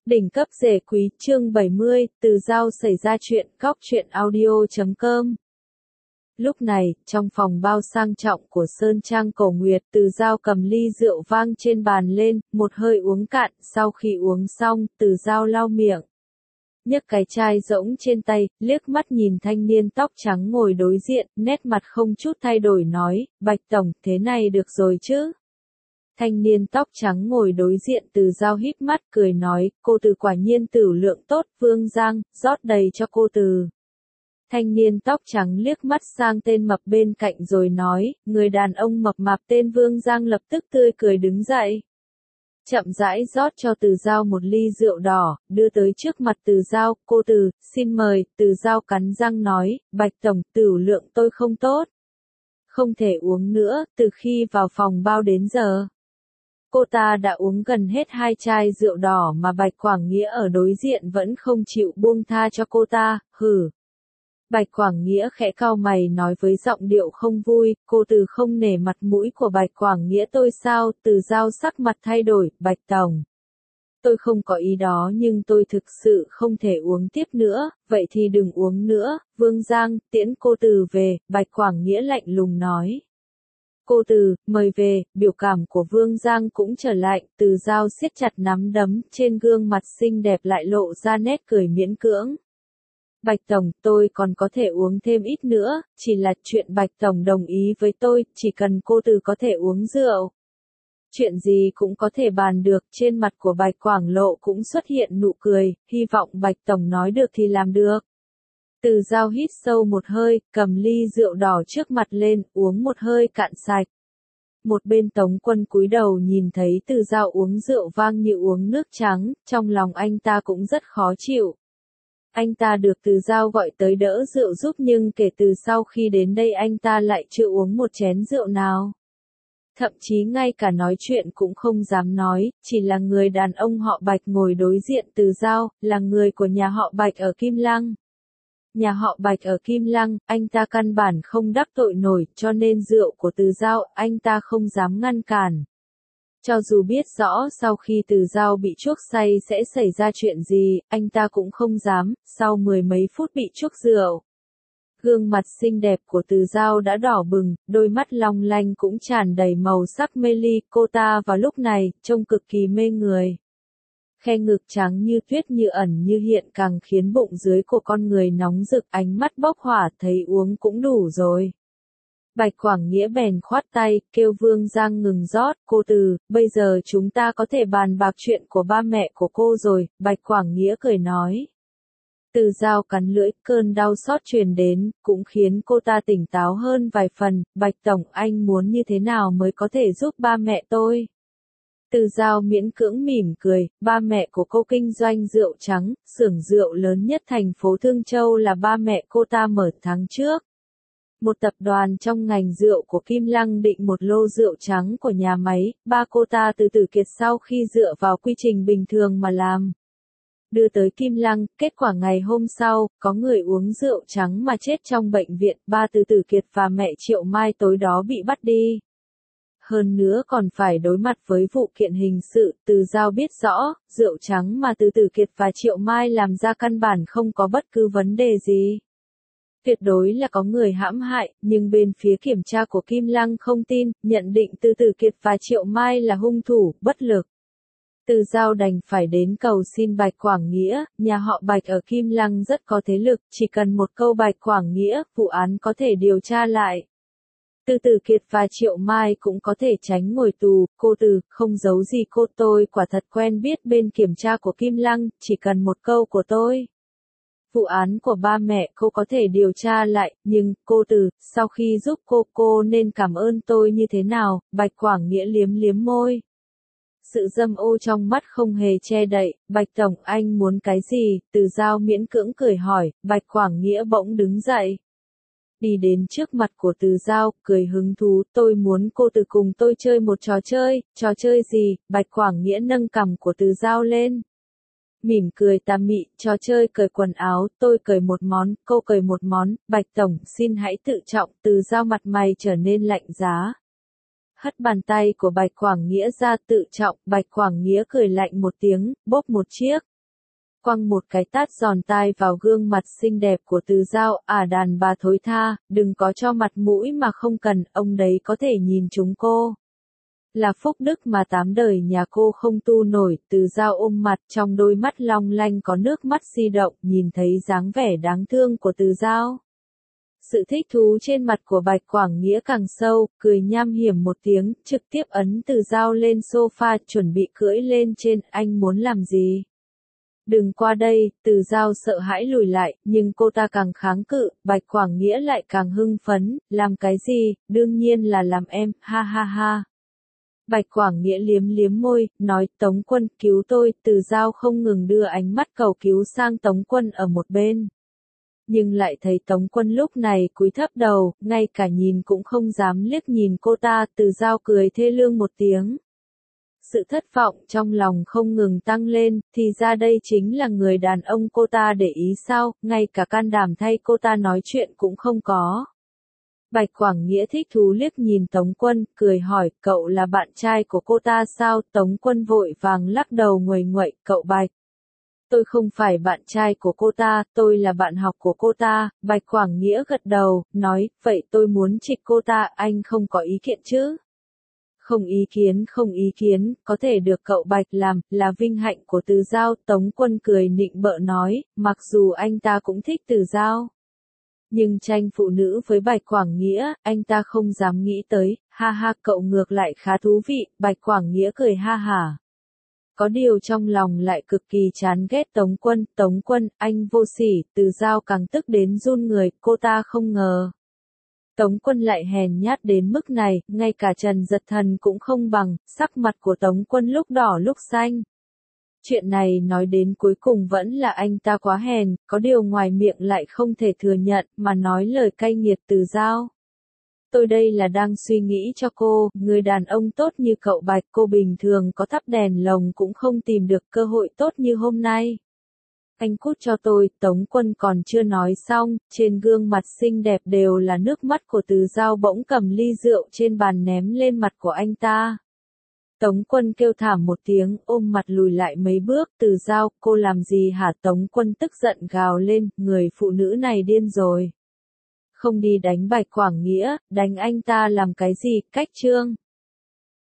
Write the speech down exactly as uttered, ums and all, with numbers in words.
Đỉnh cấp rể quý chương bảy mươi, Từ Dao xảy ra chuyện, góc truyện audio chấm com. Lúc này, trong phòng bao sang trọng của Sơn Trang Cổ Nguyệt, Từ Dao cầm ly rượu vang trên bàn lên, một hơi uống cạn, sau khi uống xong, Từ Dao lau miệng. Nhấc cái chai rỗng trên tay, liếc mắt nhìn thanh niên tóc trắng ngồi đối diện, nét mặt không chút thay đổi nói, Bạch Tổng, thế này được rồi chứ? Thanh niên tóc trắng ngồi đối diện Từ Dao híp mắt cười nói, cô Từ quả nhiên tửu lượng tốt, Vương Giang, rót đầy cho cô Từ. Thanh niên tóc trắng liếc mắt sang tên mập bên cạnh rồi nói, người đàn ông mập mạp tên Vương Giang lập tức tươi cười đứng dậy. Chậm rãi rót cho Từ Dao một ly rượu đỏ, đưa tới trước mặt Từ Dao, cô Từ, xin mời, Từ Dao cắn răng nói, Bạch Tổng, tửu lượng tôi không tốt. Không thể uống nữa, từ khi vào phòng bao đến giờ. Cô ta đã uống gần hết hai chai rượu đỏ mà Bạch Quảng Nghĩa ở đối diện vẫn không chịu buông tha cho cô ta, hử. Bạch Quảng Nghĩa khẽ cau mày nói với giọng điệu không vui, cô Từ không nể mặt mũi của Bạch Quảng Nghĩa tôi sao, Từ Dao sắc mặt thay đổi, Bạch Tổng. Tôi không có ý đó nhưng tôi thực sự không thể uống tiếp nữa, vậy thì đừng uống nữa, Vương Giang, tiễn cô Từ về, Bạch Quảng Nghĩa lạnh lùng nói. Cô Từ, mời về, biểu cảm của Vương Giang cũng trở lại, Từ Dao siết chặt nắm đấm, trên gương mặt xinh đẹp lại lộ ra nét cười miễn cưỡng. Bạch Tổng, tôi còn có thể uống thêm ít nữa, chỉ là chuyện Bạch Tổng đồng ý với tôi, chỉ cần cô Từ có thể uống rượu. Chuyện gì cũng có thể bàn được, trên mặt của Bạch Quảng Lộ cũng xuất hiện nụ cười, hy vọng Bạch Tổng nói được thì làm được. Từ Dao hít sâu một hơi, cầm ly rượu đỏ trước mặt lên, uống một hơi cạn sạch. Một bên Tống Quân cúi đầu nhìn thấy Từ Dao uống rượu vang như uống nước trắng, trong lòng anh ta cũng rất khó chịu. Anh ta được Từ Dao gọi tới đỡ rượu giúp nhưng kể từ sau khi đến đây anh ta lại chưa uống một chén rượu nào. Thậm chí ngay cả nói chuyện cũng không dám nói, chỉ là người đàn ông họ Bạch ngồi đối diện Từ Dao, là người của nhà họ Bạch ở Kim Lăng. Nhà họ Bạch ở Kim Lăng, anh ta căn bản không đắc tội nổi, cho nên rượu của Từ Dao, anh ta không dám ngăn cản. Cho dù biết rõ sau khi Từ Dao bị chuốc say sẽ xảy ra chuyện gì, anh ta cũng không dám, sau mười mấy phút bị chuốc rượu. Gương mặt xinh đẹp của Từ Dao đã đỏ bừng, đôi mắt long lanh cũng tràn đầy màu sắc mê ly, cô ta vào lúc này, trông cực kỳ mê người. Khe ngực trắng như tuyết như ẩn như hiện càng khiến bụng dưới của con người nóng rực, ánh mắt bốc hỏa, thấy uống cũng đủ rồi. Bạch Quảng Nghĩa bèn khoát tay, kêu Vương Giang ngừng rót, cô Từ, bây giờ chúng ta có thể bàn bạc chuyện của ba mẹ của cô rồi, Bạch Quảng Nghĩa cười nói. Từ Dao cắn lưỡi, cơn đau xót truyền đến, cũng khiến cô ta tỉnh táo hơn vài phần, Bạch Tổng, anh muốn như thế nào mới có thể giúp ba mẹ tôi? Từ Dao miễn cưỡng mỉm cười, ba mẹ của cô kinh doanh rượu trắng, xưởng rượu lớn nhất thành phố Thương Châu là ba mẹ cô ta mở tháng trước. Một tập đoàn trong ngành rượu của Kim Lăng định một lô rượu trắng của nhà máy, ba cô ta từ từ kiệt sau khi dựa vào quy trình bình thường mà làm. Đưa tới Kim Lăng, kết quả ngày hôm sau, có người uống rượu trắng mà chết trong bệnh viện, ba Từ Tử Kiệt và mẹ Triệu Mai tối đó bị bắt đi. Hơn nữa còn phải đối mặt với vụ kiện hình sự, Từ Dao biết rõ, rượu trắng mà Từ Tử Kiệt và Triệu Mai làm ra căn bản không có bất cứ vấn đề gì. Tuyệt đối là có người hãm hại, nhưng bên phía kiểm tra của Kim Lăng không tin, nhận định Từ Tử Kiệt và Triệu Mai là hung thủ, bất lực. Từ Dao đành phải đến cầu xin Bạch Quảng Nghĩa, nhà họ Bạch ở Kim Lăng rất có thế lực, chỉ cần một câu Bạch Quảng Nghĩa, vụ án có thể điều tra lại. Từ Tử Kiệt và Triệu Mai cũng có thể tránh ngồi tù, cô Từ, không giấu gì cô tôi quả thật quen biết bên kiểm tra của Kim Lăng, chỉ cần một câu của tôi. Vụ án của ba mẹ cô có thể điều tra lại, nhưng, cô Từ, sau khi giúp cô, cô nên cảm ơn tôi như thế nào, Bạch Quảng Nghĩa liếm liếm môi. Sự dâm ô trong mắt không hề che đậy, Bạch Tổng anh muốn cái gì, Từ Dao miễn cưỡng cười hỏi, Bạch Quảng Nghĩa bỗng đứng dậy. Đi đến trước mặt của Từ Dao, cười hứng thú, tôi muốn cô Từ cùng tôi chơi một trò chơi, trò chơi gì, Bạch Quảng Nghĩa nâng cằm của Từ Dao lên. Mỉm cười tà mị, trò chơi cởi quần áo, tôi cởi một món, cô cởi một món, Bạch Tổng xin hãy tự trọng, Từ Dao mặt mày trở nên lạnh giá. Hất bàn tay của Bạch Quảng Nghĩa ra tự trọng, Bạch Quảng Nghĩa cười lạnh một tiếng, bóp một chiếc. quăng một cái tát giòn tai vào gương mặt xinh đẹp của Từ Dao, à đàn bà thối tha, đừng có cho mặt mũi mà không cần, ông đấy có thể nhìn chúng cô. Là phúc đức mà tám đời nhà cô không tu nổi, Từ Dao ôm mặt, trong đôi mắt long lanh có nước mắt di động, nhìn thấy dáng vẻ đáng thương của Từ Dao. Sự thích thú trên mặt của Bạch Quảng Nghĩa càng sâu, cười nham hiểm một tiếng, trực tiếp ấn Từ Dao lên sofa, chuẩn bị cưỡi lên trên, anh muốn làm gì? Đừng qua đây, Từ Dao sợ hãi lùi lại, nhưng cô ta càng kháng cự, Bạch Quảng Nghĩa lại càng hưng phấn, làm cái gì, đương nhiên là làm em, ha ha ha. Bạch Quảng Nghĩa liếm liếm môi, nói, Tống Quân cứu tôi, Từ Dao không ngừng đưa ánh mắt cầu cứu sang Tống Quân ở một bên. Nhưng lại thấy Tống Quân lúc này cúi thấp đầu, ngay cả nhìn cũng không dám liếc nhìn cô ta, Từ Dao cười thê lương một tiếng. Sự thất vọng trong lòng không ngừng tăng lên, thì ra đây chính là người đàn ông cô ta để ý sao, ngay cả can đảm thay cô ta nói chuyện cũng không có. Bạch Quảng Nghĩa thích thú liếc nhìn Tống Quân, cười hỏi, cậu là bạn trai của cô ta sao? Tống Quân vội vàng lắc đầu nguầy nguậy, cậu Bạch. Tôi không phải bạn trai của cô ta, tôi là bạn học của cô ta. Bạch Quảng Nghĩa gật đầu, nói, vậy tôi muốn trịch cô ta, anh không có ý kiến chứ? Không ý kiến, không ý kiến, có thể được cậu Bạch làm, là vinh hạnh của Từ Dao. Tống Quân cười nịnh bợ nói, mặc dù anh ta cũng thích Từ Dao. Nhưng tranh phụ nữ với Bạch Quảng Nghĩa, anh ta không dám nghĩ tới, ha ha cậu ngược lại khá thú vị, Bạch Quảng Nghĩa cười ha hả. Có điều trong lòng lại cực kỳ chán ghét Tống Quân, Tống Quân, anh vô sỉ, Từ Dao càng tức đến run người, cô ta không ngờ. Tống Quân lại hèn nhát đến mức này, ngay cả Trần Giật Thần cũng không bằng, sắc mặt của Tống Quân lúc đỏ lúc xanh. Chuyện này nói đến cuối cùng vẫn là anh ta quá hèn, có điều ngoài miệng lại không thể thừa nhận, mà nói lời cay nghiệt Từ Dao. Tôi đây là đang suy nghĩ cho cô, người đàn ông tốt như cậu Bạch, cô bình thường có thắp đèn lồng cũng không tìm được cơ hội tốt như hôm nay. Anh cút cho tôi, Tống Quân còn chưa nói xong, trên gương mặt xinh đẹp đều là nước mắt của Từ Dao bỗng cầm ly rượu trên bàn ném lên mặt của anh ta. Tống Quân kêu thảm một tiếng, ôm mặt lùi lại mấy bước, Từ Dao, cô làm gì hả? Tống Quân tức giận gào lên, người phụ nữ này điên rồi. Không đi đánh Bạch Quảng Nghĩa, đánh anh ta làm cái gì, cách trương.